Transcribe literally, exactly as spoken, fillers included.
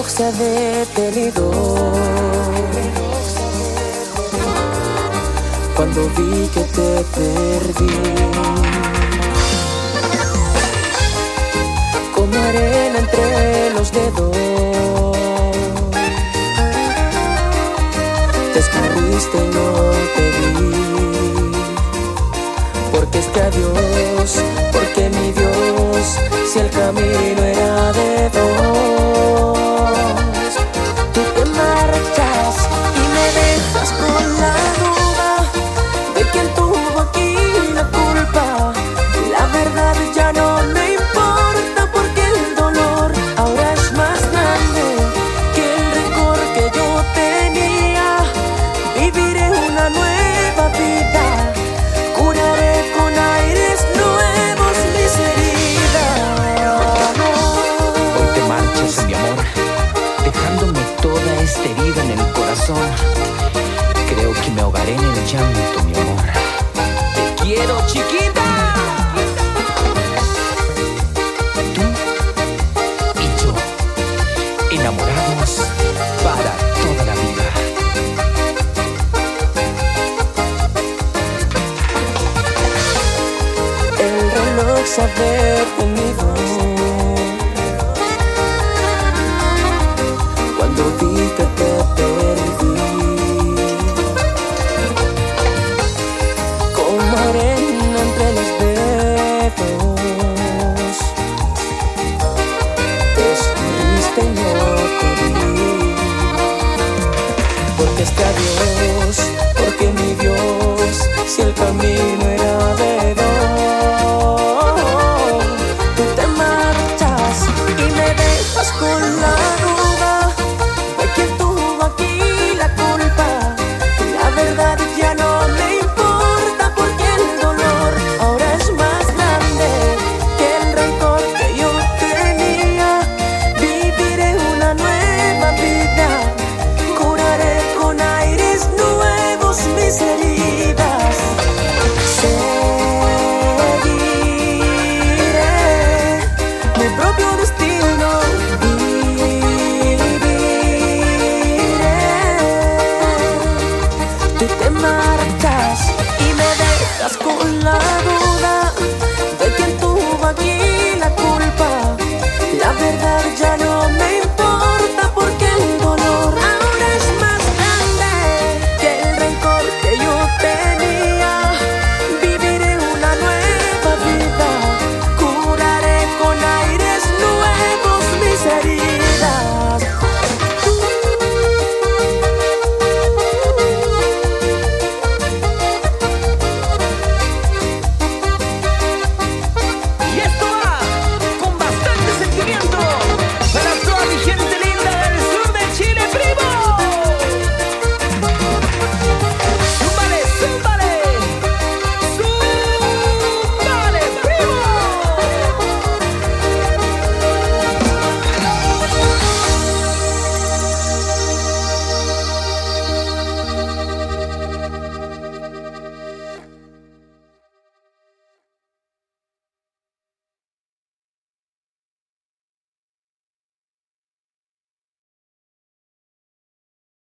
se ha detenido cuando vi que te perdí. Como arena entre los dedos, te escurriste y no te vi. Porque este adiós, porque mi Dios, si el camino era de dos, tú te marchas y me dejas con la duda de quién tuvo aquí la culpa. La verdad ya no me importa, porque el dolor ahora es más grande que el rencor que yo tenía. Viviré una nueva vida, curaré con aires nuevos mis heridas. Hoy te marchas, mi amor, dejándome toda esta herida en el corazón. Creo que me ahogaré en el llanto, mi amor. Te quiero, chiquita. Tú y yo, enamorados para toda la vida. El reloj se ha detenido cuando vi que te perdí. Como arena entre los dedos, te escurriste y no te vi. Porque este adiós, porque mi Dios, si el camino era de dos,